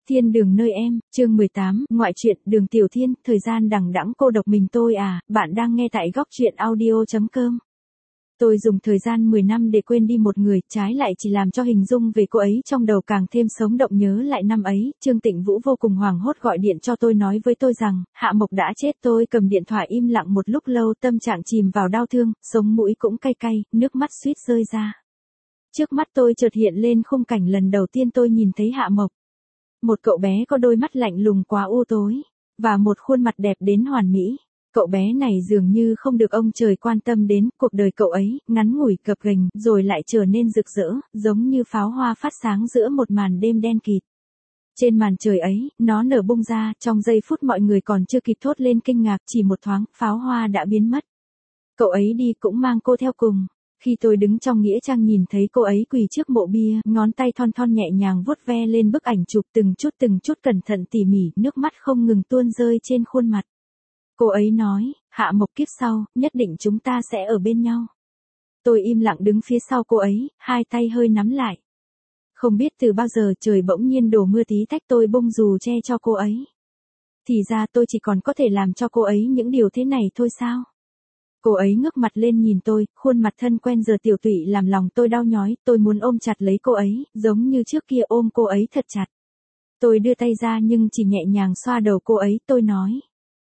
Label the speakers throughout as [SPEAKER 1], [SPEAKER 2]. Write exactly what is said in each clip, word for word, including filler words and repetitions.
[SPEAKER 1] Thiên đường nơi em, chương mười tám, ngoại truyện, Đường Tiểu Thiên, thời gian đằng đẵng cô độc mình tôi à, bạn đang nghe tại góc truyện audio chấm com. Tôi dùng thời gian mười năm để quên đi một người, trái lại chỉ làm cho hình dung về cô ấy trong đầu càng thêm sống động. Nhớ lại năm ấy, Trương Tịnh Vũ vô cùng hoảng hốt gọi điện cho tôi nói với tôi rằng, Hạ Mộc đã chết. Tôi cầm điện thoại im lặng một lúc lâu, tâm trạng chìm vào đau thương, sống mũi cũng cay cay, nước mắt suýt rơi ra. Trước mắt tôi chợt hiện lên khung cảnh lần đầu tiên tôi nhìn thấy Hạ Mộc. Một cậu bé có đôi mắt lạnh lùng quá u tối, và một khuôn mặt đẹp đến hoàn mỹ. Cậu bé này dường như không được ông trời quan tâm đến, cuộc đời cậu ấy, ngắn ngủi gập ghềnh, rồi lại trở nên rực rỡ, giống như pháo hoa phát sáng giữa một màn đêm đen kịt. Trên màn trời ấy, nó nở bung ra, trong giây phút mọi người còn chưa kịp thốt lên kinh ngạc, chỉ một thoáng, pháo hoa đã biến mất. Cậu ấy đi cũng mang cô theo cùng. Khi tôi đứng trong nghĩa trang nhìn thấy cô ấy quỳ trước mộ bia, ngón tay thon thon nhẹ nhàng vuốt ve lên bức ảnh chụp từng chút từng chút cẩn thận tỉ mỉ, nước mắt không ngừng tuôn rơi trên khuôn mặt. Cô ấy nói, Hạ Mộc kiếp sau, nhất định chúng ta sẽ ở bên nhau. Tôi im lặng đứng phía sau cô ấy, hai tay hơi nắm lại. Không biết từ bao giờ trời bỗng nhiên đổ mưa tí tách, tôi bông dù che cho cô ấy. Thì ra tôi chỉ còn có thể làm cho cô ấy những điều thế này thôi sao? Cô ấy ngước mặt lên nhìn tôi, khuôn mặt thân quen giờ tiểu tụy làm lòng tôi đau nhói, tôi muốn ôm chặt lấy cô ấy, giống như trước kia ôm cô ấy thật chặt. Tôi đưa tay ra nhưng chỉ nhẹ nhàng xoa đầu cô ấy, tôi nói.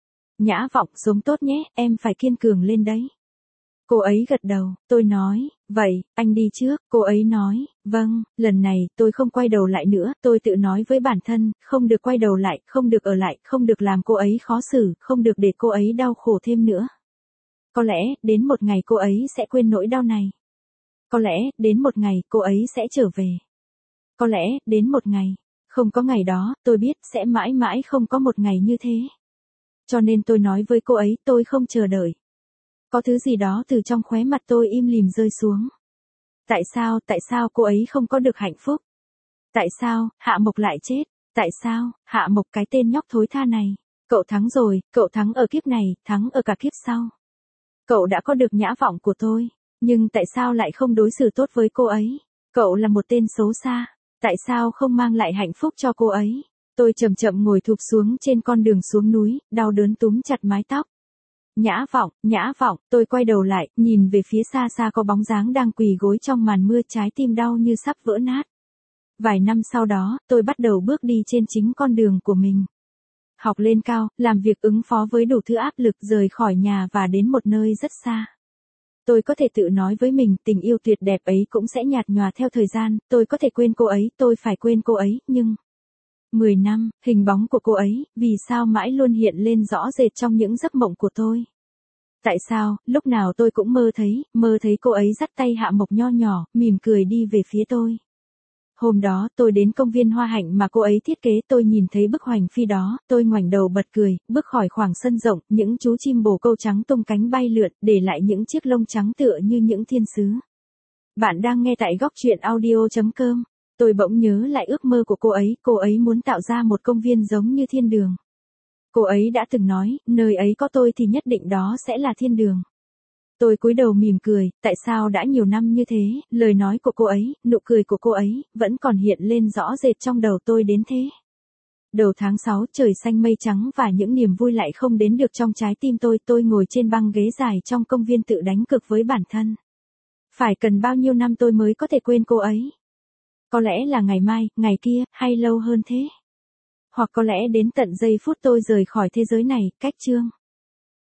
[SPEAKER 1] Nhã Vọng, sống tốt nhé, em phải kiên cường lên đấy. Cô ấy gật đầu, tôi nói, vậy, anh đi trước, cô ấy nói, vâng, lần này, tôi không quay đầu lại nữa, tôi tự nói với bản thân, không được quay đầu lại, không được ở lại, không được làm cô ấy khó xử, không được để cô ấy đau khổ thêm nữa. Có lẽ, đến một ngày cô ấy sẽ quên nỗi đau này. Có lẽ, đến một ngày, cô ấy sẽ trở về. Có lẽ, đến một ngày, không có ngày đó, tôi biết, sẽ mãi mãi không có một ngày như thế. Cho nên tôi nói với cô ấy, tôi không chờ đợi. Có thứ gì đó từ trong khóe mặt tôi im lìm rơi xuống. Tại sao, tại sao cô ấy không có được hạnh phúc? Tại sao, Hạ Mộc lại chết? Tại sao, Hạ Mộc cái tên nhóc thối tha này? Cậu thắng rồi, cậu thắng ở kiếp này, thắng ở cả kiếp sau. Cậu đã có được Nhã Vọng của tôi, nhưng tại sao lại không đối xử tốt với cô ấy? Cậu là một tên xấu xa, tại sao không mang lại hạnh phúc cho cô ấy? Tôi chậm chậm ngồi thụp xuống trên con đường xuống núi, đau đớn túm chặt mái tóc. Nhã Vọng, Nhã Vọng, tôi quay đầu lại, nhìn về phía xa xa có bóng dáng đang quỳ gối trong màn mưa, trái tim đau như sắp vỡ nát. Vài năm sau đó, tôi bắt đầu bước đi trên chính con đường của mình. Học lên cao, làm việc ứng phó với đủ thứ áp lực, rời khỏi nhà và đến một nơi rất xa. Tôi có thể tự nói với mình, tình yêu tuyệt đẹp ấy cũng sẽ nhạt nhòa theo thời gian, tôi có thể quên cô ấy, tôi phải quên cô ấy, nhưng... Mười năm, hình bóng của cô ấy, vì sao mãi luôn hiện lên rõ rệt trong những giấc mộng của tôi? Tại sao, lúc nào tôi cũng mơ thấy, mơ thấy cô ấy dắt tay Hạ Mộc nho nhỏ, mỉm cười đi về phía tôi. Hôm đó, tôi đến công viên hoa hạnh mà cô ấy thiết kế, tôi nhìn thấy bức hoành phi đó, tôi ngoảnh đầu bật cười, bước khỏi khoảng sân rộng, những chú chim bồ câu trắng tung cánh bay lượn, để lại những chiếc lông trắng tựa như những thiên sứ. Bạn đang nghe tại góc truyện audio chấm com. Tôi bỗng nhớ lại ước mơ của cô ấy, cô ấy muốn tạo ra một công viên giống như thiên đường. Cô ấy đã từng nói, nơi ấy có tôi thì nhất định đó sẽ là thiên đường. Tôi cúi đầu mỉm cười, tại sao đã nhiều năm như thế, lời nói của cô ấy, nụ cười của cô ấy, vẫn còn hiện lên rõ rệt trong đầu tôi đến thế. Đầu tháng sáu, trời xanh mây trắng và những niềm vui lại không đến được trong trái tim tôi, tôi ngồi trên băng ghế dài trong công viên tự đánh cược với bản thân. Phải cần bao nhiêu năm tôi mới có thể quên cô ấy? Có lẽ là ngày mai, ngày kia, hay lâu hơn thế? Hoặc có lẽ đến tận giây phút tôi rời khỏi thế giới này, cách chương.